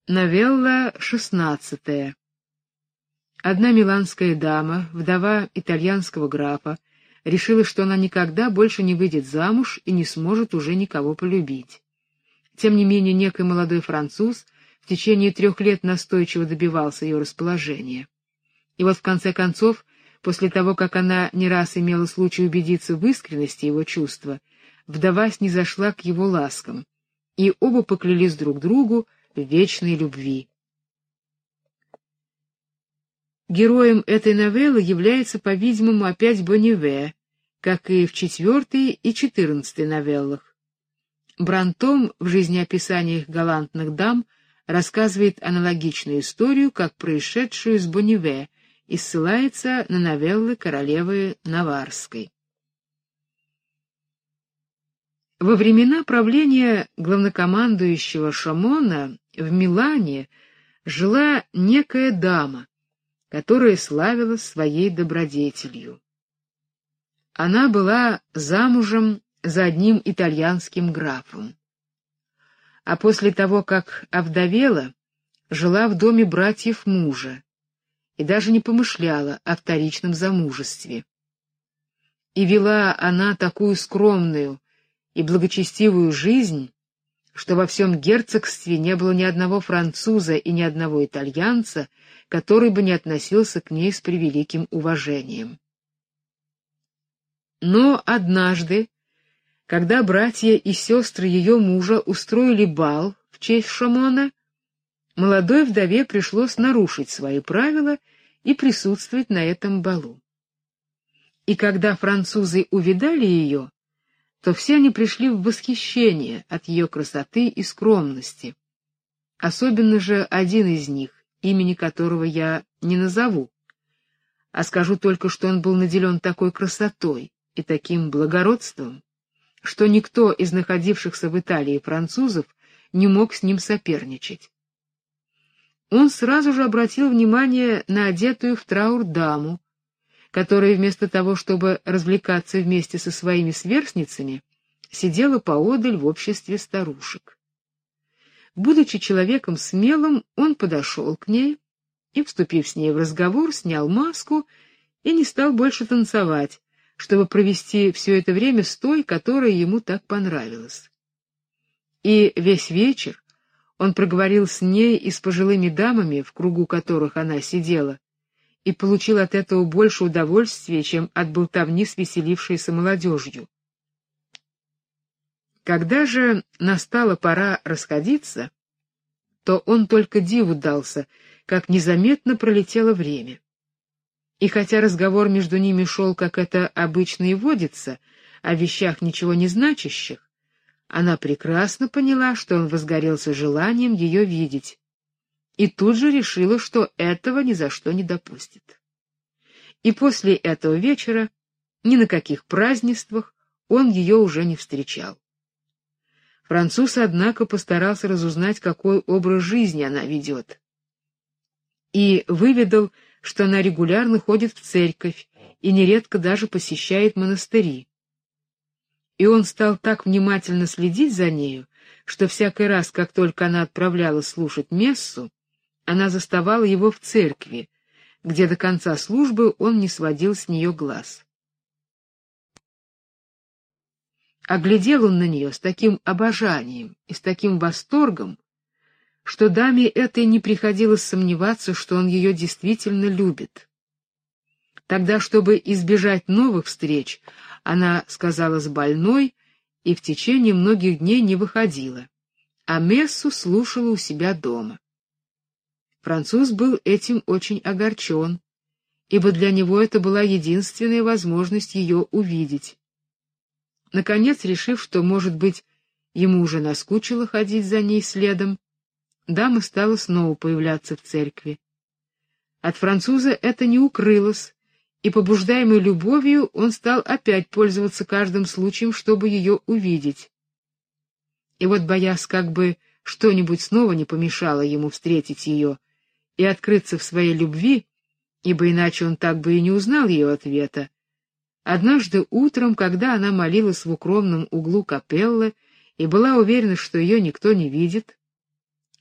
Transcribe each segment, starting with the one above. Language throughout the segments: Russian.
Новелла 16. Одна миланская дама, вдова итальянского графа, решила, что она никогда больше не выйдет замуж и не сможет уже никого полюбить. Тем не менее, некий молодой француз в течение 3 лет настойчиво добивался ее расположения. И вот в конце концов, после того, как она не раз имела случай убедиться в искренности его чувства, вдова снизошла к его ласкам, и оба поклялись друг другу в вечной любви. Героем этой новеллы является, по-видимому, опять Бонниве, как и в 4 и 14 новеллах. Брантом в жизнеописаниях галантных дам рассказывает аналогичную историю, как происшедшую с Бонниве, и ссылается на новеллы королевы Наварской. Во времена правления главнокомандующего Шамона в Милане жила некая дама, которая славилась своей добродетелью. Она была замужем за одним итальянским графом, а после того, как овдовела, жила в доме братьев мужа и даже не помышляла о вторичном замужестве. И вела она такую скромную и благочестивую жизнь, что во всем герцогстве не было ни одного француза и ни одного итальянца, который бы не относился к ней с превеликим уважением. Но однажды, когда братья и сестры ее мужа устроили бал в честь Шамона, молодой вдове пришлось нарушить свои правила и присутствовать на этом балу. И когда французы увидали ее, то все они пришли в восхищение от ее красоты и скромности. Особенно же один из них, имени которого я не назову, а скажу только, что он был наделен такой красотой и таким благородством, что никто из находившихся в Италии французов не мог с ним соперничать. Он сразу же обратил внимание на одетую в траур даму, которая вместо того, чтобы развлекаться вместе со своими сверстницами, сидела поодаль в обществе старушек. Будучи человеком смелым, он подошел к ней и, вступив с ней в разговор, снял маску и не стал больше танцевать, чтобы провести все это время с той, которая ему так понравилась. И весь вечер он проговорил с ней и с пожилыми дамами, в кругу которых она сидела, и получил от этого больше удовольствия, чем от болтовни с веселившейся молодежью. Когда же настала пора расходиться, то он только диву дался, как незаметно пролетело время. И хотя разговор между ними шел, как это обычно и водится, о вещах ничего не значащих, она прекрасно поняла, что он возгорелся желанием ее видеть, и тут же решила, что этого ни за что не допустит. И после этого вечера ни на каких празднествах он ее уже не встречал. Француз, однако, постарался разузнать, какой образ жизни она ведет, и выведал, что она регулярно ходит в церковь и нередко даже посещает монастыри. И он стал так внимательно следить за нею, что всякий раз, как только она отправлялась слушать мессу, она заставала его в церкви, где до конца службы он не сводил с нее глаз. А глядел он на нее с таким обожанием и с таким восторгом, что даме этой не приходилось сомневаться, что он ее действительно любит. Тогда, чтобы избежать новых встреч, она сказалась больной и в течение многих дней не выходила, а мессу слушала у себя дома. Француз был этим очень огорчен, ибо для него это была единственная возможность ее увидеть. Наконец, решив, что, может быть, ему уже наскучило ходить за ней следом, дама стала снова появляться в церкви. От француза это не укрылось, и, побуждаемый любовью, он стал опять пользоваться каждым случаем, чтобы ее увидеть. И вот, боясь, как бы что-нибудь снова не помешало ему встретить ее и открыться в своей любви, ибо иначе он так бы и не узнал ее ответа, однажды утром, когда она молилась в укромном углу капеллы и была уверена, что ее никто не видит,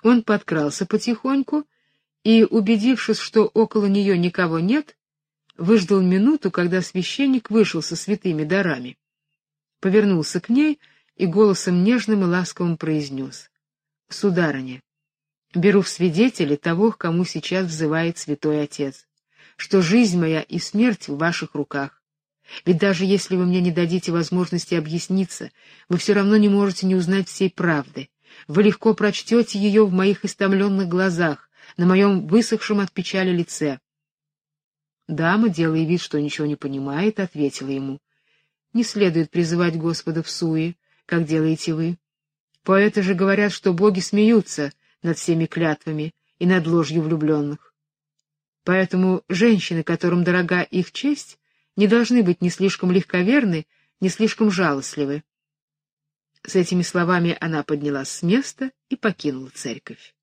Он подкрался потихоньку и, убедившись, что около нее никого нет, выждал минуту, когда священник вышел со святыми дарами, повернулся к ней и голосом нежным и ласковым произнес: «Сударыня, беру в свидетели того, к кому сейчас взывает святой отец, что жизнь моя и смерть в ваших руках. Ведь даже если вы мне не дадите возможности объясниться, вы все равно не можете не узнать всей правды. Вы легко прочтете ее в моих истомленных глазах, на моем высохшем от печали лице». Дама, делая вид, что ничего не понимает, ответила ему: «Не следует призывать Господа в суе, как делаете вы. Поэты же говорят, что боги смеются над всеми клятвами и над ложью влюбленных. Поэтому женщины, которым дорога их честь, не должны быть ни слишком легковерны, ни слишком жалостливы». С этими словами она поднялась с места и покинула церковь.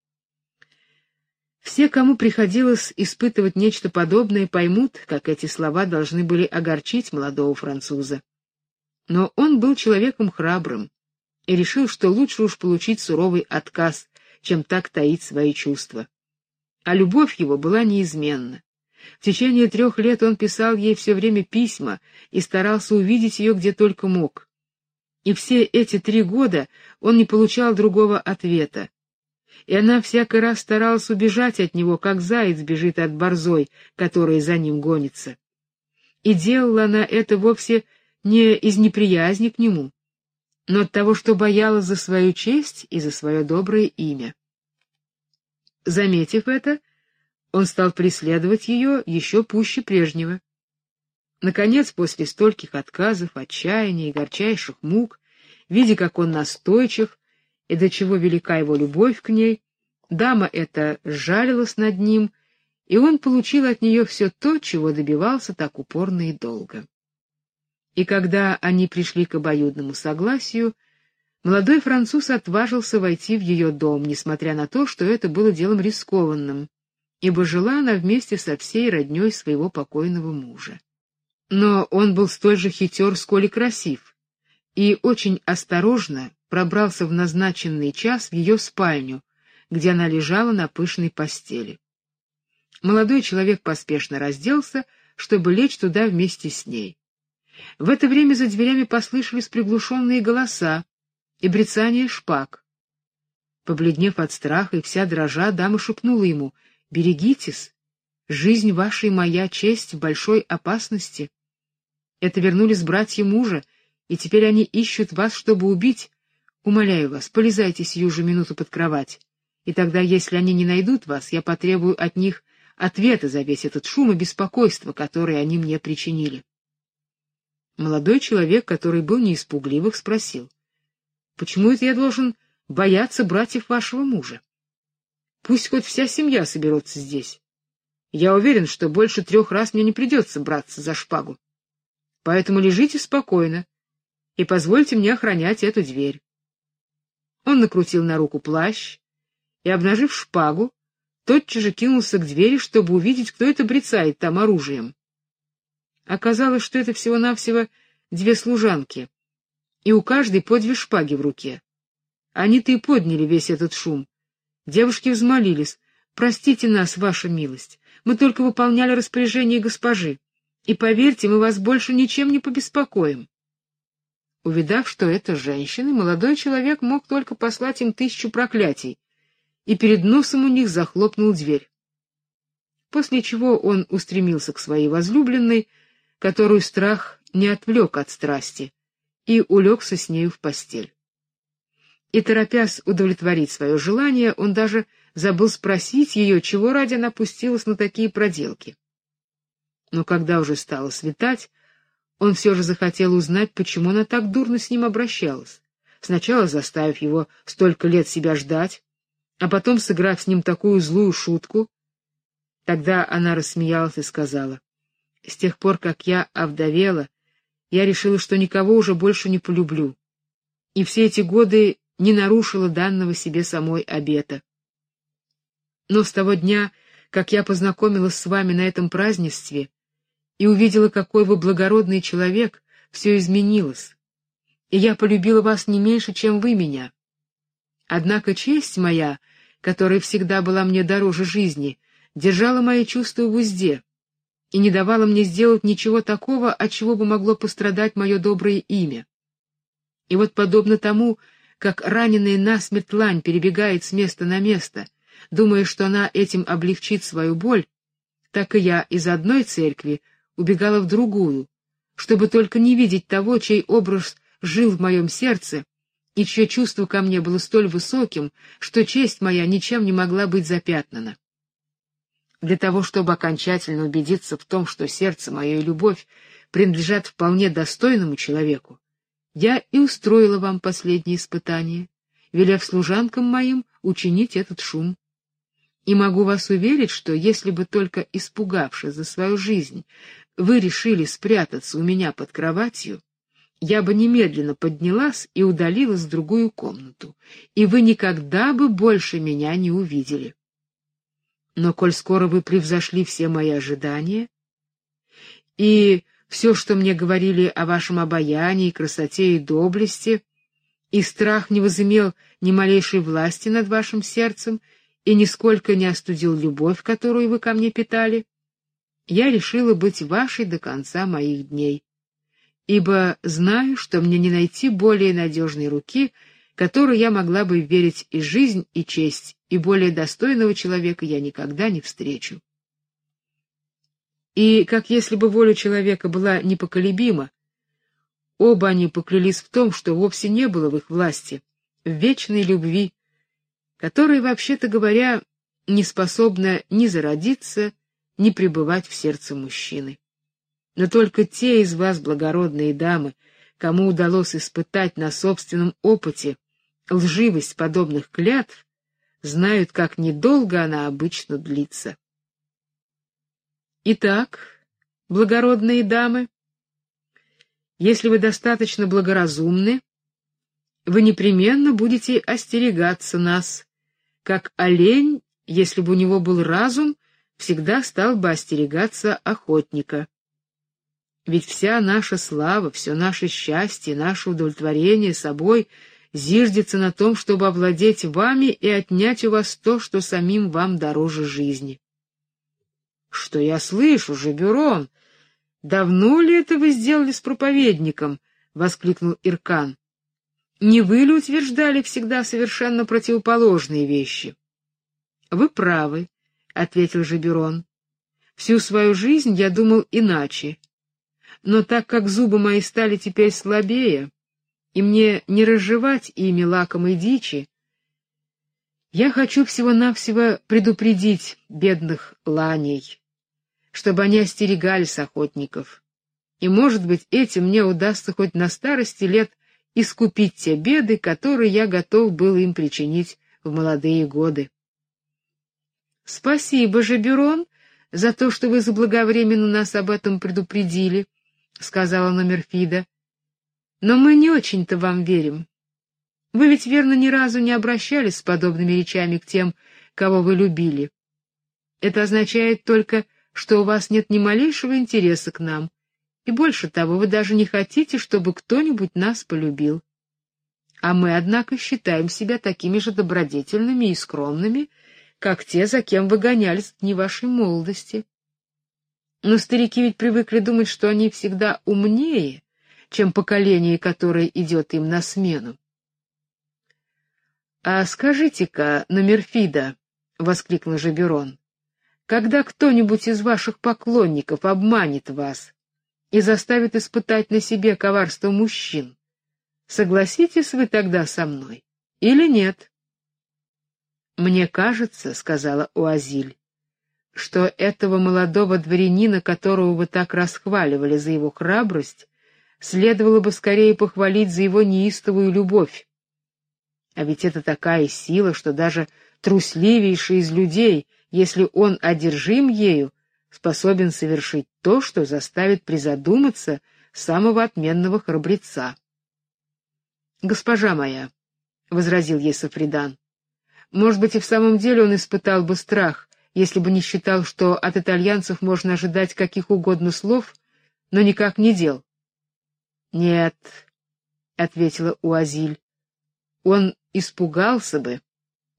Все, кому приходилось испытывать нечто подобное, поймут, как эти слова должны были огорчить молодого француза. Но он был человеком храбрым и решил, что лучше уж получить суровый отказ, чем так таить свои чувства. А любовь его была неизменна. В течение 3 лет он писал ей все время письма и старался увидеть ее где только мог. И все эти 3 года он не получал другого ответа. И она всякий раз старалась убежать от него, как заяц бежит от борзой, которая за ним гонится. И делала она это вовсе не из неприязни к нему, но от того, что боялась за свою честь и за свое доброе имя. Заметив это, он стал преследовать ее еще пуще прежнего. Наконец, после стольких отказов, отчаяния и горчайших мук, видя, как он настойчив и до чего велика его любовь к ней, дама эта сжалилась над ним, и он получил от нее все то, чего добивался так упорно и долго. И когда они пришли к обоюдному согласию, молодой француз отважился войти в ее дом, несмотря на то, что это было делом рискованным, ибо жила она вместе со всей родней своего покойного мужа. Но он был столь же хитер, сколь и красив, и очень осторожно пробрался в назначенный час в ее спальню, где она лежала на пышной постели. Молодой человек поспешно разделся, чтобы лечь туда вместе с ней. В это время за дверями послышались приглушенные голоса и бряцание шпаг. Побледнев от страха и вся дрожа, дама шепнула ему: «Берегитесь, жизнь ваша и моя честь в большой опасности. Это вернулись братья мужа, и теперь они ищут вас, чтобы убить. Умоляю вас, полезайте сию же минуту под кровать, и тогда, если они не найдут вас, я потребую от них ответа за весь этот шум и беспокойство, которые они мне причинили». Молодой человек, который был не из пугливых, спросил: «Почему это я должен бояться братьев вашего мужа? Пусть хоть вся семья соберется здесь. Я уверен, что больше 3 раз мне не придется браться за шпагу. Поэтому лежите спокойно и позвольте мне охранять эту дверь». Он накрутил на руку плащ и, обнажив шпагу, тотчас же кинулся к двери, чтобы увидеть, кто это бряцает там оружием. Оказалось, что это всего-навсего 2 служанки, и у каждой по 2 шпаги в руке. Они-то и подняли весь этот шум. Девушки взмолились: «Простите нас, ваша милость, мы только выполняли распоряжение госпожи, и, поверьте, мы вас больше ничем не побеспокоим». Увидав, что это женщины, молодой человек мог только послать им 1000 проклятий, и перед носом у них захлопнул дверь. После чего он устремился к своей возлюбленной, которую страх не отвлек от страсти, и улегся с нею в постель. И, торопясь удовлетворить свое желание, он даже забыл спросить ее, чего ради она пустилась на такие проделки. Но когда уже стало светать, он все же захотел узнать, почему она так дурно с ним обращалась, сначала заставив его столько лет себя ждать, а потом сыграв с ним такую злую шутку. Тогда она рассмеялась и сказала: «С тех пор, как я овдовела, я решила, что никого уже больше не полюблю, и все эти годы не нарушила данного себе самой обета. Но с того дня, как я познакомилась с вами на этом празднестве и увидела, какой вы благородный человек, все изменилось, и я полюбила вас не меньше, чем вы меня. Однако честь моя которая всегда была мне дороже жизни, держала мои чувства в узде и не давала мне сделать ничего такого, от чего бы могло пострадать мое доброе имя. И вот подобно тому, как раненая насмерть лань перебегает с места на место, думая, что она этим облегчит свою боль, так и я из одной церкви убегала в другую, чтобы только не видеть того, чей образ жил в моем сердце и чье чувство ко мне было столь высоким, что честь моя ничем не могла быть запятнана. Для того, чтобы окончательно убедиться в том, что сердце мое и любовь принадлежат вполне достойному человеку, я и устроила вам последнее испытание, велев служанкам моим учинить этот шум. И могу вас уверить, что если бы только испугавшись за свою жизнь, вы решили спрятаться у меня под кроватью, я бы немедленно поднялась и удалилась в другую комнату, и вы никогда бы больше меня не увидели. Но коль скоро вы превзошли все мои ожидания, и все, что мне говорили о вашем обаянии, красоте и доблести, и страх не возымел ни малейшей власти над вашим сердцем и нисколько не остудил любовь, которую вы ко мне питали, я решила быть вашей до конца моих дней, ибо знаю, что мне не найти более надежной руки, которой я могла бы верить и жизнь, и честь, и более достойного человека я никогда не встречу. И, как если бы воля человека была непоколебима, оба они поклялись в том, что вовсе не было в их власти, в вечной любви, которая, вообще-то говоря, не способна ни зародиться, ни пребывать в сердце мужчины. Но только те из вас, благородные дамы, кому удалось испытать на собственном опыте лживость подобных клятв, знают, как недолго она обычно длится. Итак, благородные дамы, если вы достаточно благоразумны, вы непременно будете остерегаться нас, как олень, если бы у него был разум, всегда стал бы остерегаться охотника. Ведь вся наша слава, все наше счастье, наше удовлетворение собой зиждется на том, чтобы овладеть вами и отнять у вас то, что самим вам дороже жизни. — Что я слышу, Жебюрон? Давно ли это вы сделали с проповедником? — воскликнул Иркан. — Не вы ли утверждали всегда совершенно противоположные вещи? — Вы правы, — ответил Жебюрон. — Всю свою жизнь я думал иначе. Но так как зубы мои стали теперь слабее, и мне не разжевать ими лакомой дичи, я хочу всего-навсего предупредить бедных ланей, чтобы они остерегались охотников, и, может быть, этим мне удастся хоть на старости лет искупить те беды, которые я готов был им причинить в молодые годы. — Спасибо, Жебюрон, за то, что вы заблаговременно нас об этом предупредили, — сказала Номерфида. — Но мы не очень-то вам верим. Вы ведь, верно, ни разу не обращались с подобными речами к тем, кого вы любили. Это означает только, что у вас нет ни малейшего интереса к нам, и больше того, вы даже не хотите, чтобы кто-нибудь нас полюбил. А мы, однако, считаем себя такими же добродетельными и скромными, как те, за кем вы гонялись в дни вашей молодости. Но старики ведь привыкли думать, что они всегда умнее, чем поколение, которое идет им на смену. — А скажите-ка, Номерфида, — воскликнул Жебюрон, — когда кто-нибудь из ваших поклонников обманет вас и заставит испытать на себе коварство мужчин, согласитесь вы тогда со мной или нет? — Мне кажется, — сказала Уазиль, — что этого молодого дворянина, которого вы так расхваливали за его храбрость, следовало бы скорее похвалить за его неистовую любовь. А ведь это такая сила, что даже трусливейший из людей, если он одержим ею, способен совершить то, что заставит призадуматься самого отменного храбреца. — Госпожа моя, — возразил ей Сафридан, — может быть, и в самом деле он испытал бы страх, если бы не считал, что от итальянцев можно ожидать каких угодно слов, но никак не дел. — Нет, — ответила Уазиль, — он испугался бы,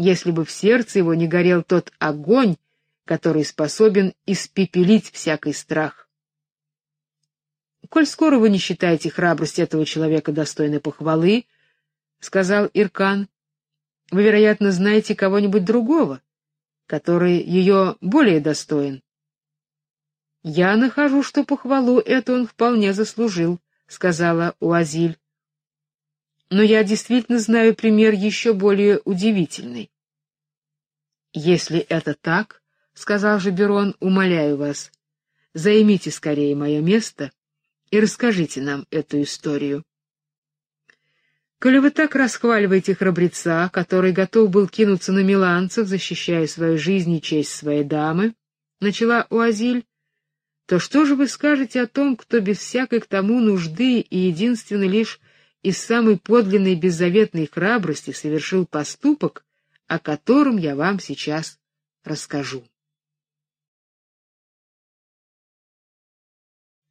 если бы в сердце его не горел тот огонь, который способен испепелить всякий страх. «Коль скоро вы не считаете храбрость этого человека достойной похвалы, — сказал Иркан, — вы, вероятно, знаете кого-нибудь другого, который ее более достоин». «Я нахожу, что похвалу эту он вполне заслужил», — сказала Уазиль. «Но я действительно знаю пример еще более удивительный». «Если это так, — сказал Жаберон, — умоляю вас, займите скорее мое место и расскажите нам эту историю». «Коли вы так расхваливаете храбреца, который готов был кинуться на миланцев, защищая свою жизнь и честь своей дамы, — начала Уазиль, — то что же вы скажете о том, кто без всякой к тому нужды и единственно лишь из самой подлинной беззаветной храбрости совершил поступок, о котором я вам сейчас расскажу?